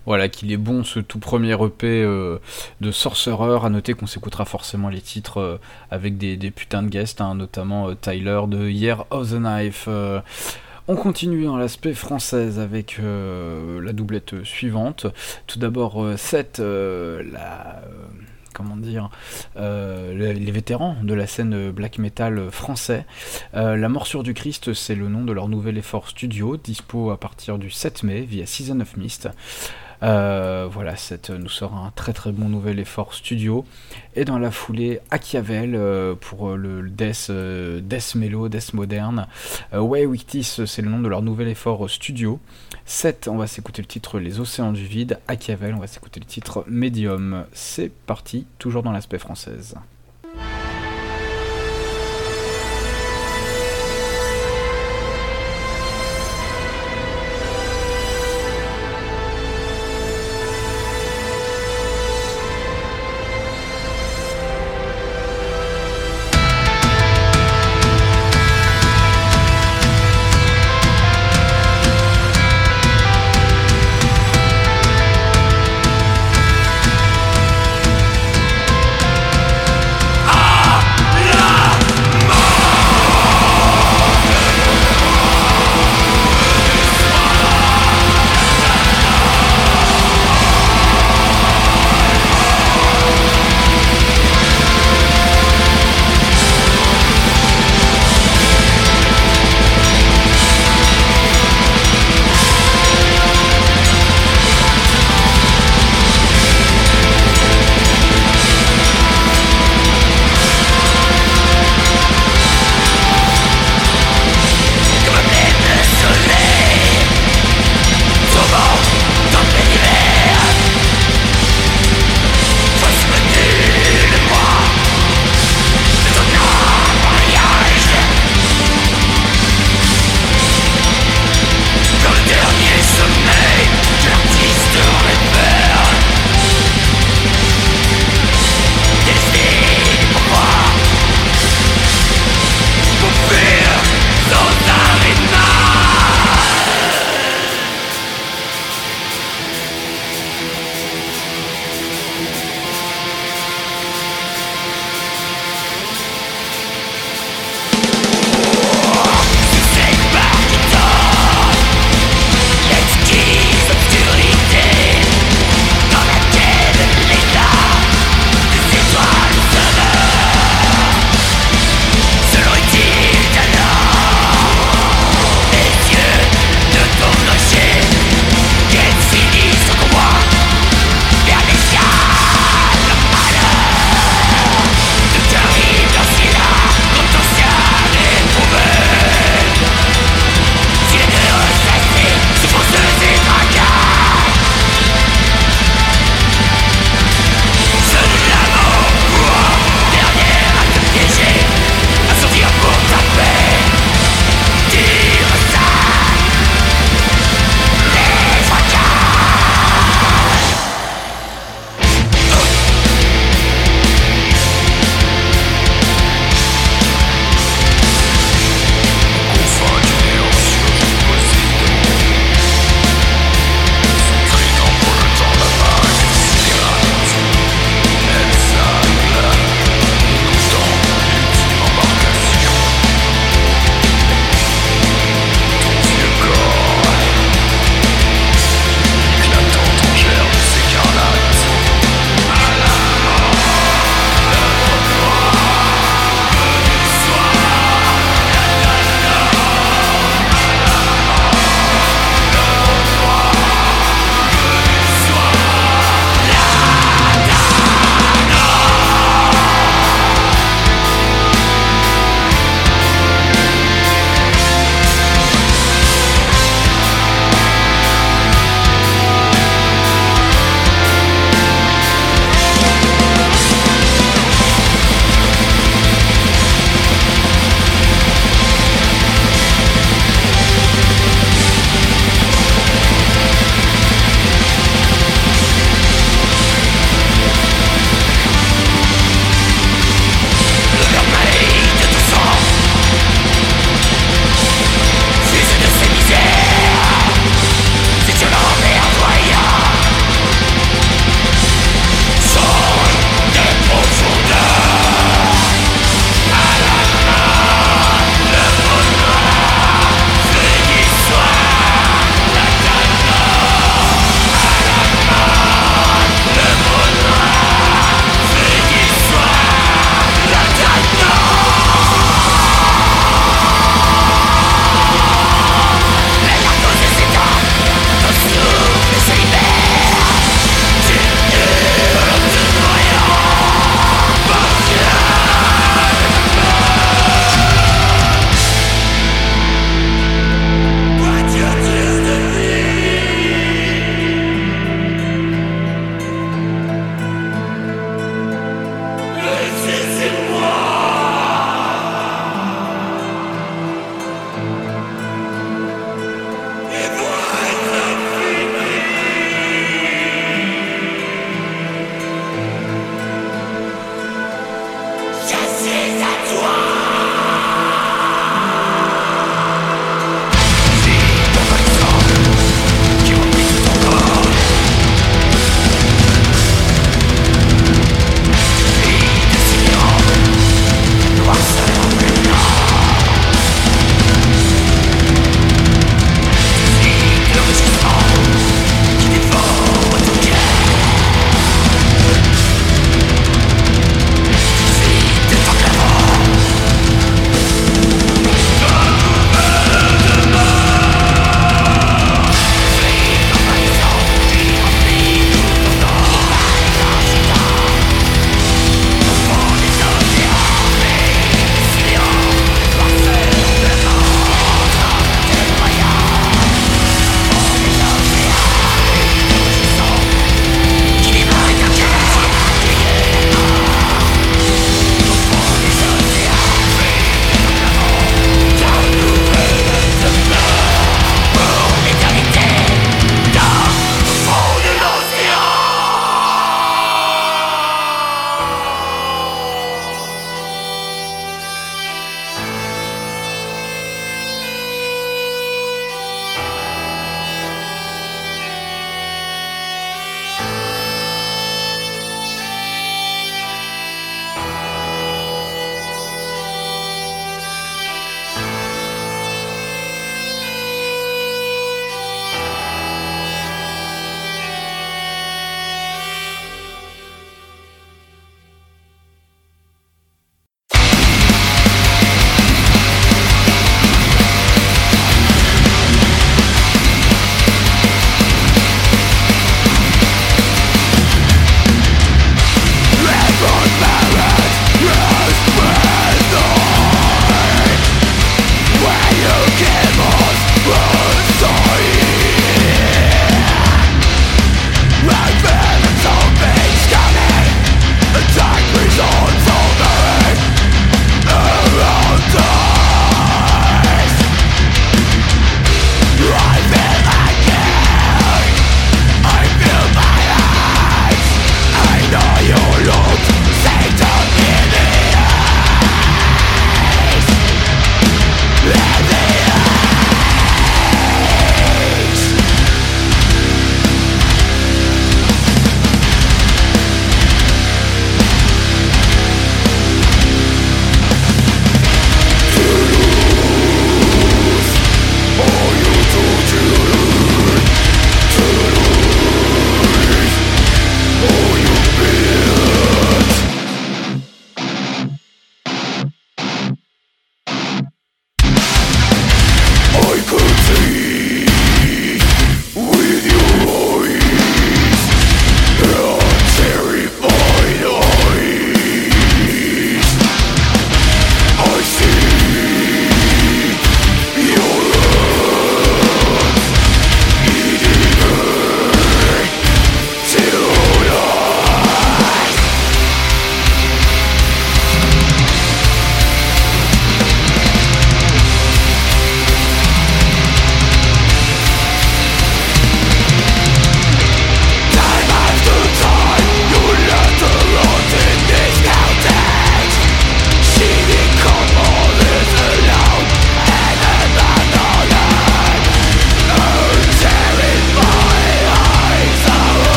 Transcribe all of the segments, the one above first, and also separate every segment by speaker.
Speaker 1: Voilà, qu'il est bon ce tout premier EP de Sorcerer. À noter qu'on s'écoutera forcément les titres avec des putains de guests, hein, notamment Tyler de Year of the Knife. On continue dans l'aspect française avec la doublette suivante. Tout d'abord, comment dire, les vétérans de la scène black metal français. La Morsure du Christ, c'est le nom de leur nouvel effort studio, dispo à partir du 7 mai via Season of Mist. Voilà, nous sort un très très bon nouvel effort studio. Et dans la foulée, Achiavel pour le death mellow, death moderne. Way Wictis, c'est le nom de leur nouvel effort studio. 7, on va s'écouter le titre Les Océans du Vide. Achiavel, on va s'écouter le titre Medium. C'est parti, toujours dans l'aspect française.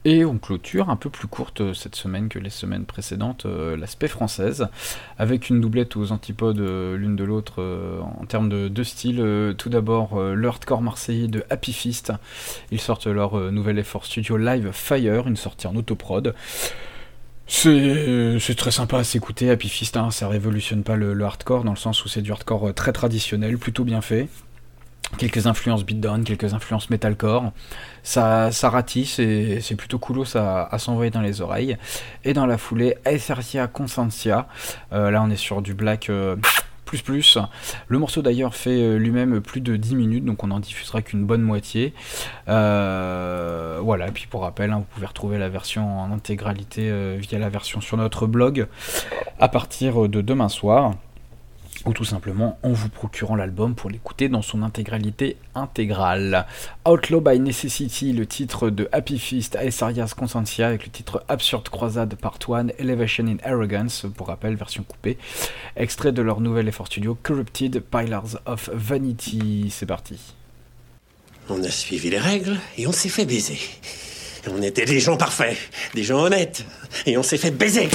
Speaker 1: Et on clôture un peu plus courte cette semaine que les semaines précédentes, l'aspect française, avec une doublette aux antipodes l'une de l'autre en termes de style. Tout d'abord, le hardcore marseillais de Happy Fist. Ils sortent leur nouvel effort studio Live Fire, une sortie en autoprod. C'est très sympa à s'écouter, Happy Fist, hein, ça révolutionne pas le hardcore, dans le sens où c'est du hardcore très traditionnel, plutôt bien fait. Quelques influences beatdown, quelques influences metalcore. Ça ratisse et c'est plutôt coolos à s'envoyer dans les oreilles. Et dans la foulée, Aethercia Constantia. Là, on est sur du black plus. Le morceau d'ailleurs fait lui-même plus de 10 minutes, donc on n'en diffusera qu'une bonne moitié. Voilà, et puis pour rappel, hein, vous pouvez retrouver la version en intégralité via la version sur notre blog à partir de demain soir, ou tout simplement en vous procurant l'album pour l'écouter dans son intégralité intégrale. Outlaw by Necessity, le titre de Happy Fist, Aetheria's Constantia, avec le titre Absurd Croisade Part 1, Elevation in Arrogance, pour rappel, version coupée, extrait de leur nouvel effort studio Corrupted Pillars of Vanity. C'est parti.
Speaker 2: On a suivi les règles et on s'est fait baiser. On était des gens parfaits, des gens honnêtes, et on s'est fait baiser.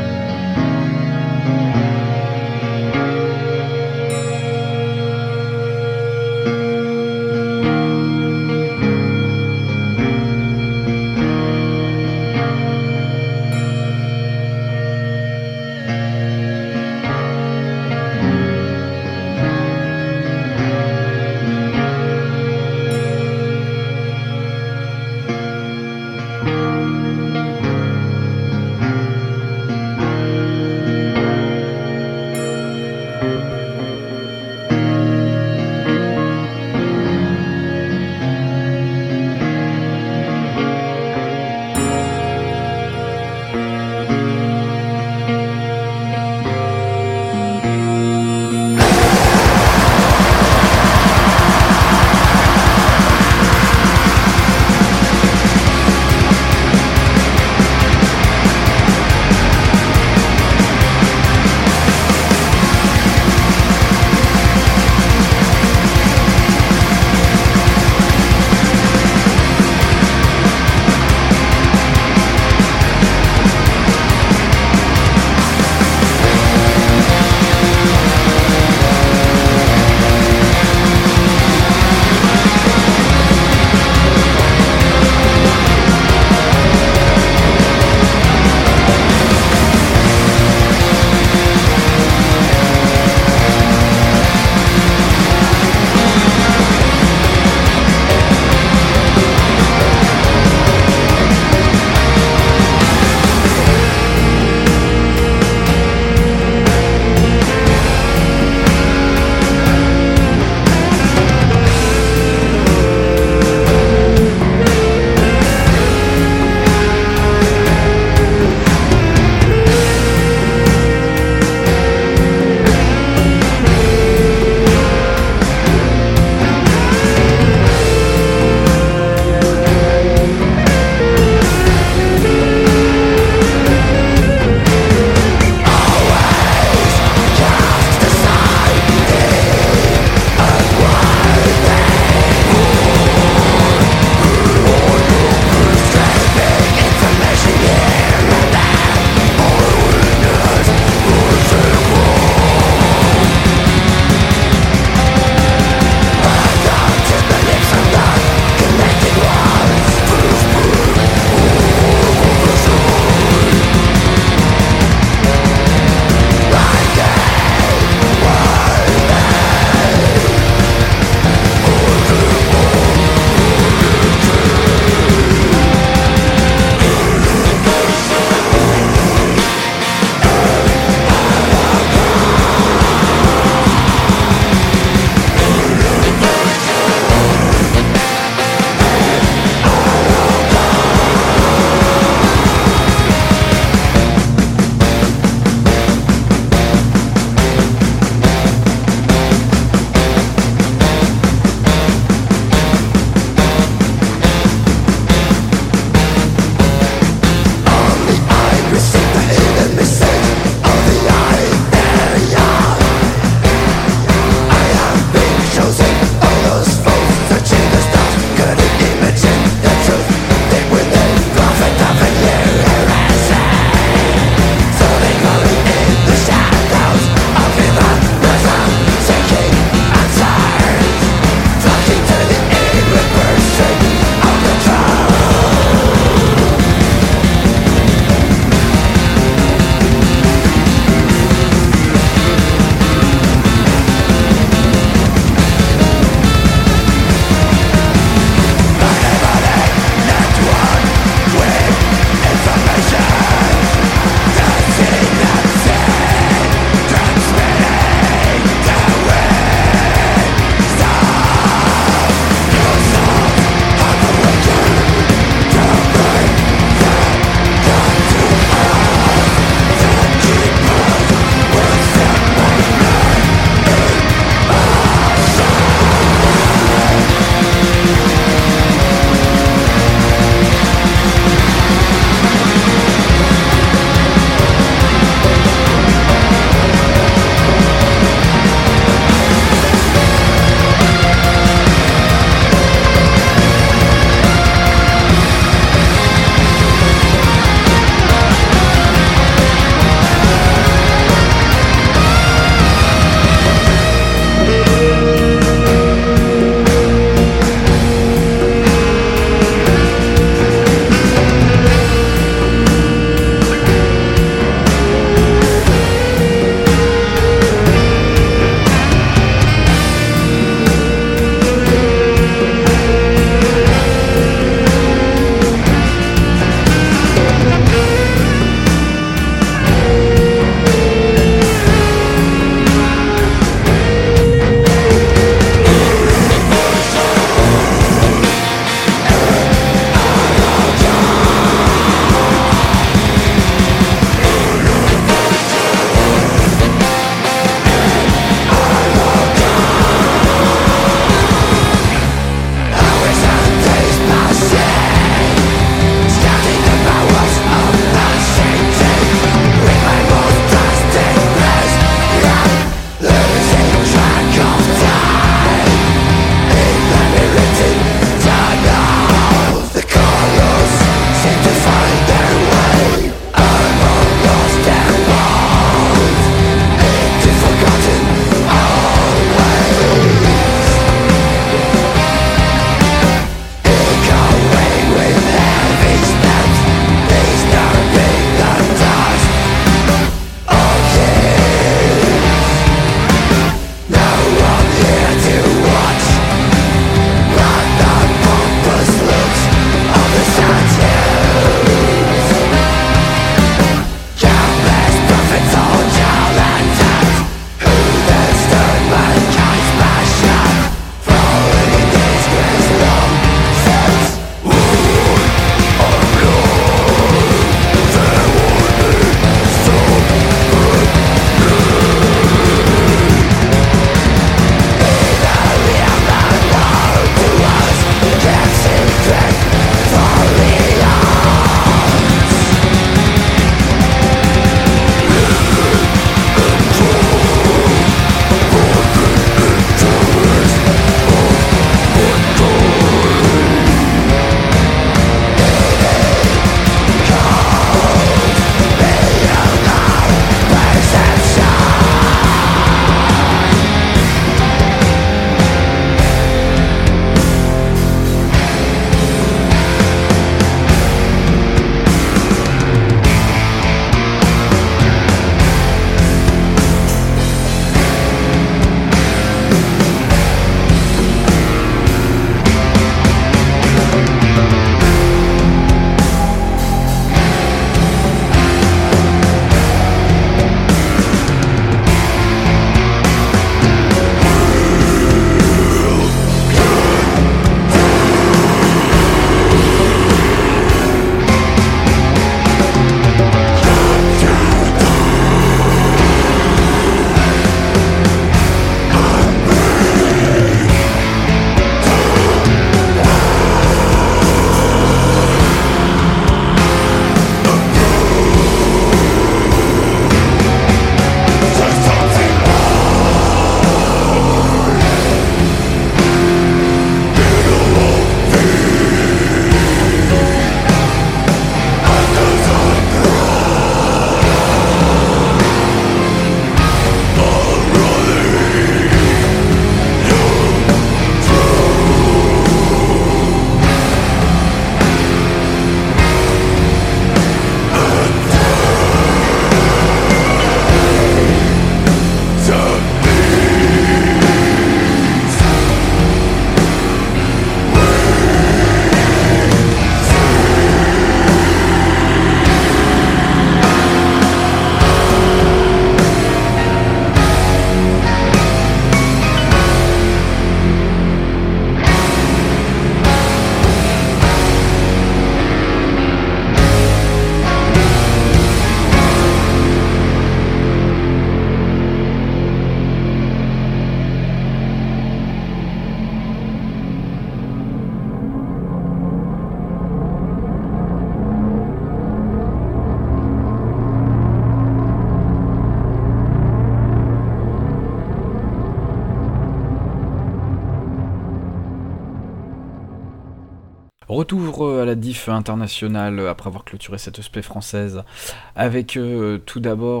Speaker 1: Retour à la diff internationale après avoir clôturé cette spé française avec tout d'abord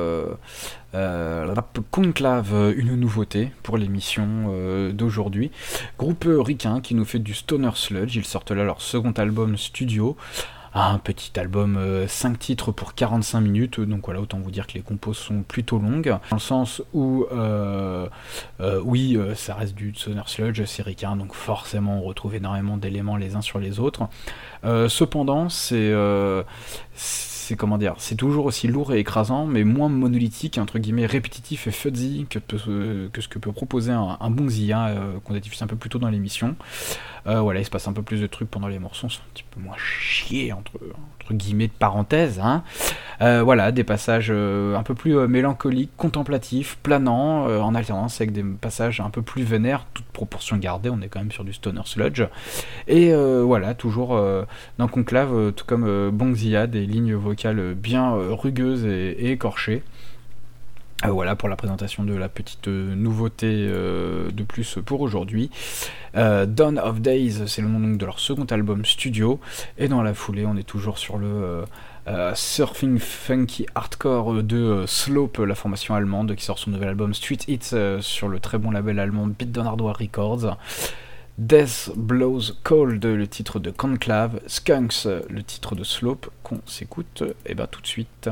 Speaker 1: Rap Conclave, une nouveauté pour l'émission d'aujourd'hui. Groupe ricain qui nous fait du stoner sludge, ils sortent là leur second album studio. Un petit album 5 titres pour 45 minutes, donc voilà, autant vous dire que les compos sont plutôt longues, dans le sens où, oui, ça reste du stoner sludge, c'est ricain, donc forcément on retrouve énormément d'éléments les uns sur les autres. Cependant, c'est comment dire, c'est toujours aussi lourd et écrasant, mais moins monolithique, entre guillemets répétitif et fuzzy que ce que peut proposer un bon Xia qu'on a diffusé un peu plus tôt dans l'émission. Voilà, il se passe un peu plus de trucs pendant les morceaux, c'est un petit peu moins chier entre guillemets de parenthèses, hein. Voilà, des passages un peu plus mélancoliques, contemplatifs, planants, en alternance avec des passages un peu plus vénères, toute proportion gardée, on est quand même sur du stoner sludge. Et voilà, toujours dans Conclave, tout comme Bongzilla, des lignes vocales bien rugueuses et écorchées. Voilà pour la présentation de la petite nouveauté de plus pour aujourd'hui. Dawn of Days, c'est le nom donc de leur second album studio, et dans la foulée on est toujours sur le surfing funky hardcore de Slope, la formation allemande qui sort son nouvel album Street Hits sur le très bon label allemand Beat Down Hardware Records. Death Blows Cold, le titre de Conclave, Skunks, le titre de Slope, qu'on s'écoute et ben tout de suite.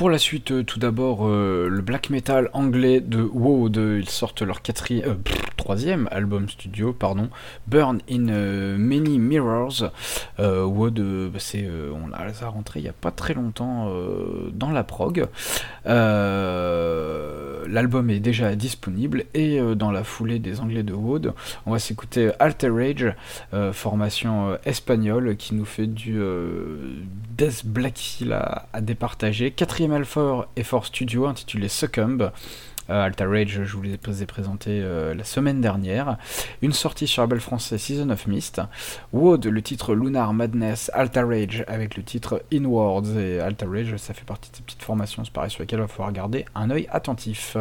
Speaker 1: Pour la suite, tout d'abord, le black metal anglais de Woad, ils sortent leur troisième album studio, Burn in Many Mirrors. Woad, on a ça rentré il n'y a pas très longtemps dans la prog. L'album est déjà disponible et dans la foulée des Anglais de Woad, on va s'écouter Alter Rage, formation espagnole qui nous fait du death black à départager. Quatrième effort studio intitulé Succumb. Alter Rage, je vous les ai présentés la semaine dernière. Une sortie sur label français Season of Mist. Woad, le titre Lunar Madness. Alter Rage avec le titre Inwards. Et Alter Rage, ça fait partie de ces petites formations, c'est pareil, sur lesquelles il va falloir garder un œil attentif.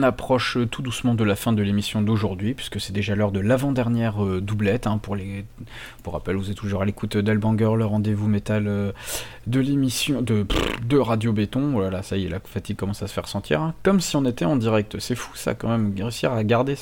Speaker 1: approche tout doucement de la fin de l'émission d'aujourd'hui, puisque c'est déjà l'heure de l'avant-dernière doublette. Pour rappel, vous êtes toujours à l'écoute d'Albanger, le rendez-vous métal de l'émission de Radio Béton. Voilà, ça y est, la fatigue commence à se faire sentir. Hein. Comme si on était en direct. C'est fou ça quand même, réussir à garder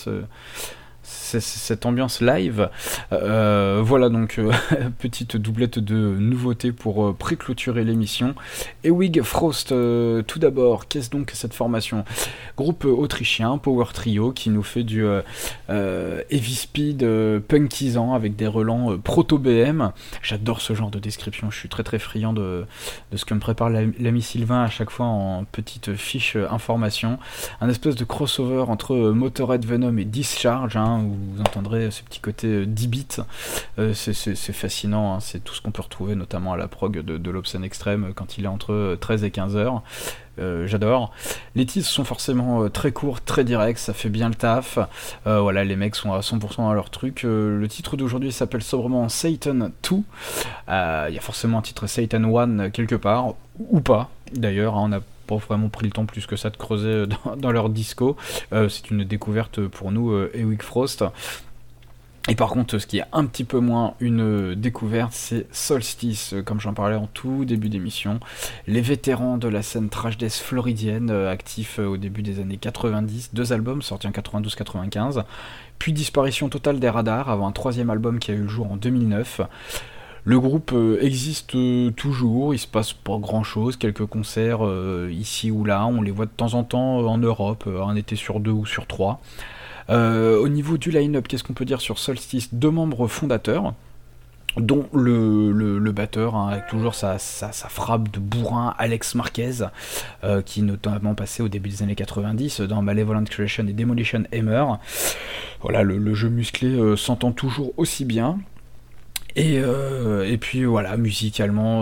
Speaker 1: cette ambiance live. Voilà donc petite doublette de nouveautés pour pré-clôturer l'émission. Ewig Frost, tout d'abord, qu'est-ce donc cette formation? Groupe autrichien, power trio, qui nous fait du heavy speed punkisant avec des relents proto-BM. J'adore ce genre de description, je suis très très friand de ce que me prépare l'ami Sylvain à chaque fois en petite fiche information. Un espèce de crossover entre Motorhead, Venom et Discharge, hein, où vous entendrez ce petit côté 10 bits, c'est fascinant, hein, c'est tout ce qu'on peut retrouver notamment à la prog de l'Obscene Extreme quand il est entre 13 et 15 heures. J'adore. Les titres sont forcément très courts, très directs, ça fait bien le taf. Voilà, les mecs sont à 100% dans leur truc. Le titre d'aujourd'hui s'appelle sobrement Satan 2. Il y a forcément un titre Satan 1 quelque part, ou pas d'ailleurs, hein, on a pas vraiment pris le temps plus que ça de creuser dans leur disco. C'est une découverte pour nous, Ewig Frost. Et par contre, ce qui est un petit peu moins une découverte, c'est Solstice, comme j'en parlais en tout début d'émission. Les vétérans de la scène thrash death floridienne, actifs au début des années 90, 2 albums sortis en 92-95, puis disparition totale des radars avant un 3e album qui a eu le jour en 2009. Le groupe existe toujours, il se passe pas grand chose, quelques concerts ici ou là, on les voit de temps en temps en Europe, un été sur 2 ou sur 3. Au niveau du line-up, qu'est-ce qu'on peut dire sur Solstice? 2 membres fondateurs, dont le batteur, hein, avec toujours sa frappe de bourrin, Alex Marquez, qui est notamment passé au début des années 90 dans Malevolent Creation et Demolition Hammer. Voilà, le jeu musclé s'entend toujours aussi bien. Et puis voilà, musicalement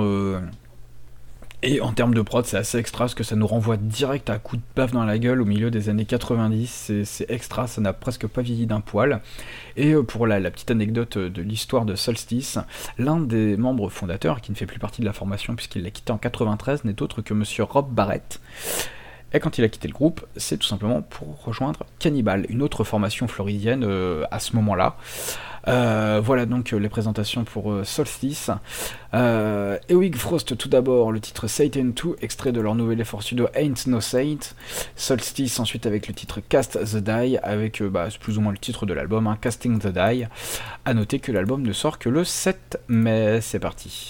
Speaker 1: et en termes de prod, c'est assez extra parce que ça nous renvoie direct à coup de baffe dans la gueule au milieu des années 90. C'est extra, ça n'a presque pas vieilli d'un poil. Et pour la petite anecdote de l'histoire de Solstice, l'un des membres fondateurs, qui ne fait plus partie de la formation puisqu'il l'a quitté en 93, n'est autre que monsieur Rob Barrett. Et quand il a quitté le groupe, c'est tout simplement pour rejoindre Cannibal, une autre formation floridienne à ce moment-là. Voilà donc les présentations pour Solstice. Ewig Frost tout d'abord, le titre Satan 2, extrait de leur nouvel effort studio Ain't No Saint. Solstice ensuite avec le titre Cast the Die, avec c'est plus ou moins le titre de l'album, hein, Casting the Die. A noter que l'album ne sort que le 7 mai, c'est parti.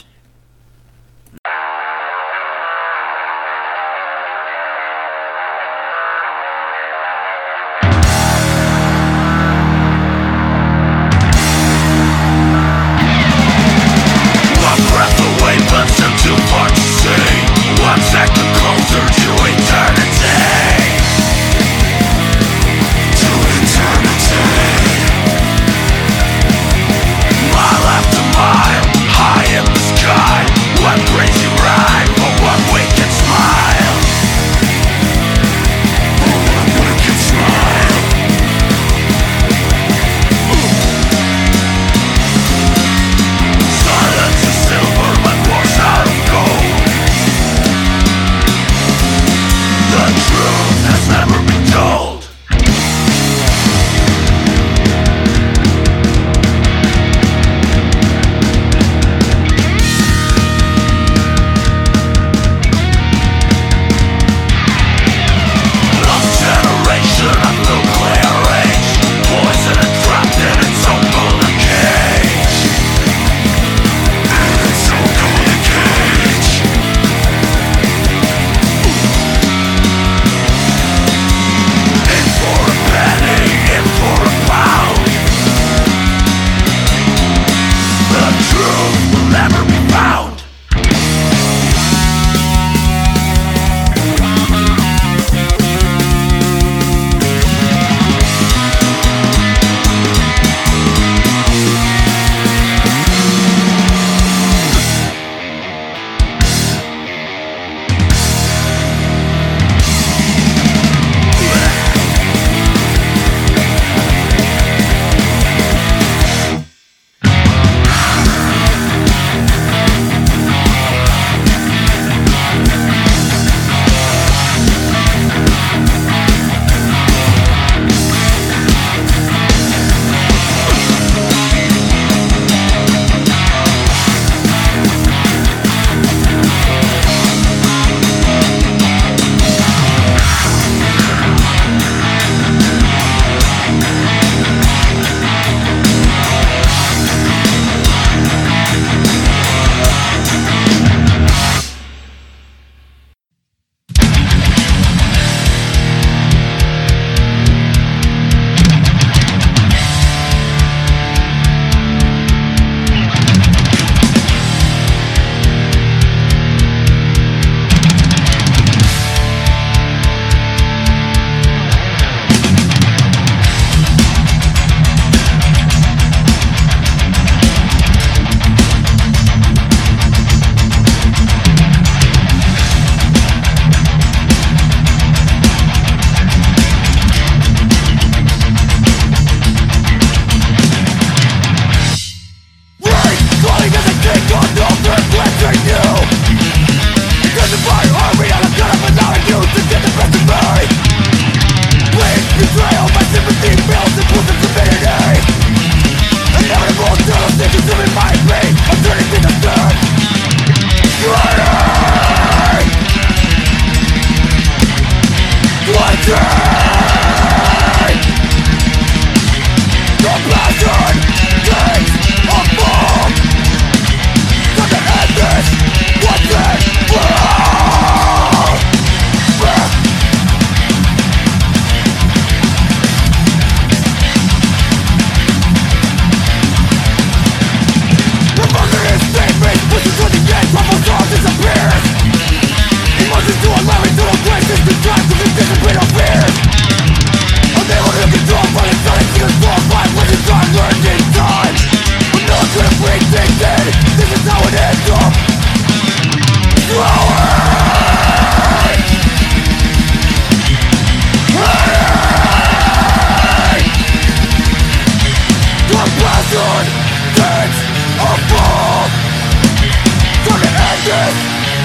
Speaker 3: Mile after mile, high in the sky.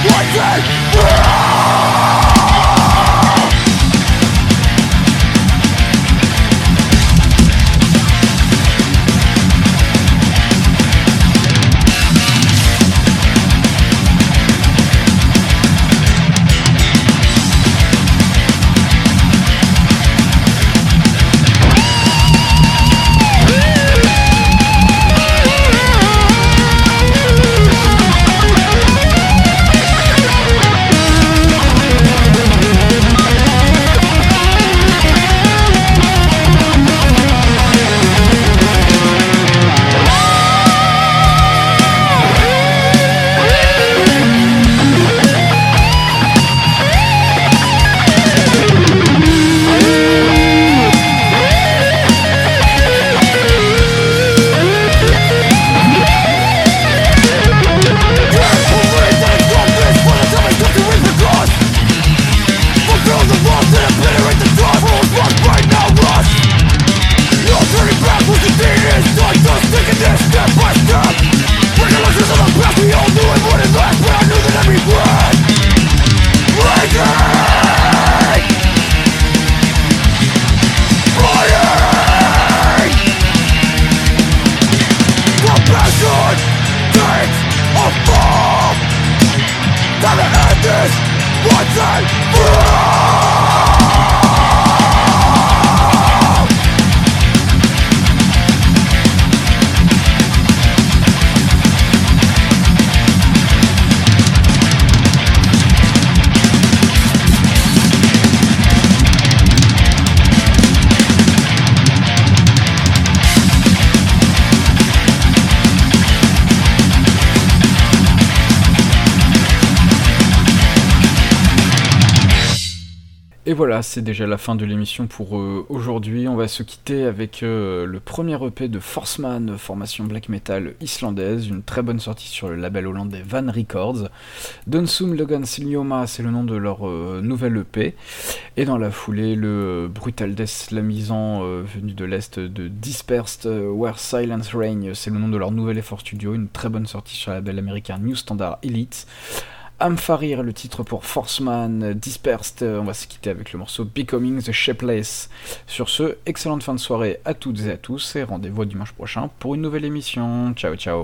Speaker 1: Et voilà, c'est déjà la fin de l'émission pour aujourd'hui. On va se quitter avec le premier EP de Forceman, formation black metal islandaise, une très bonne sortie sur le label hollandais Van Records. Donsum Logan Silioma, c'est le nom de leur nouvelle EP. Et dans la foulée, le brutal death slamisant venu de l'est de Dispersed, Where Silence Reign, c'est le nom de leur nouvel effort studio, une très bonne sortie sur le label américain New Standard Elite. Amfarir, le titre pour Forceman, Dispersed, on va se quitter avec le morceau Becoming the Shapeless. Sur ce, excellente fin de soirée à toutes et à tous, et rendez-vous dimanche prochain pour une nouvelle émission. Ciao ciao.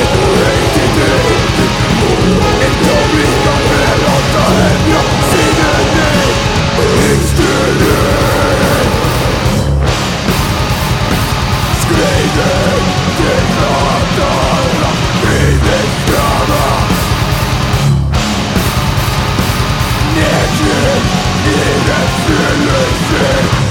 Speaker 3: See It's in the shit.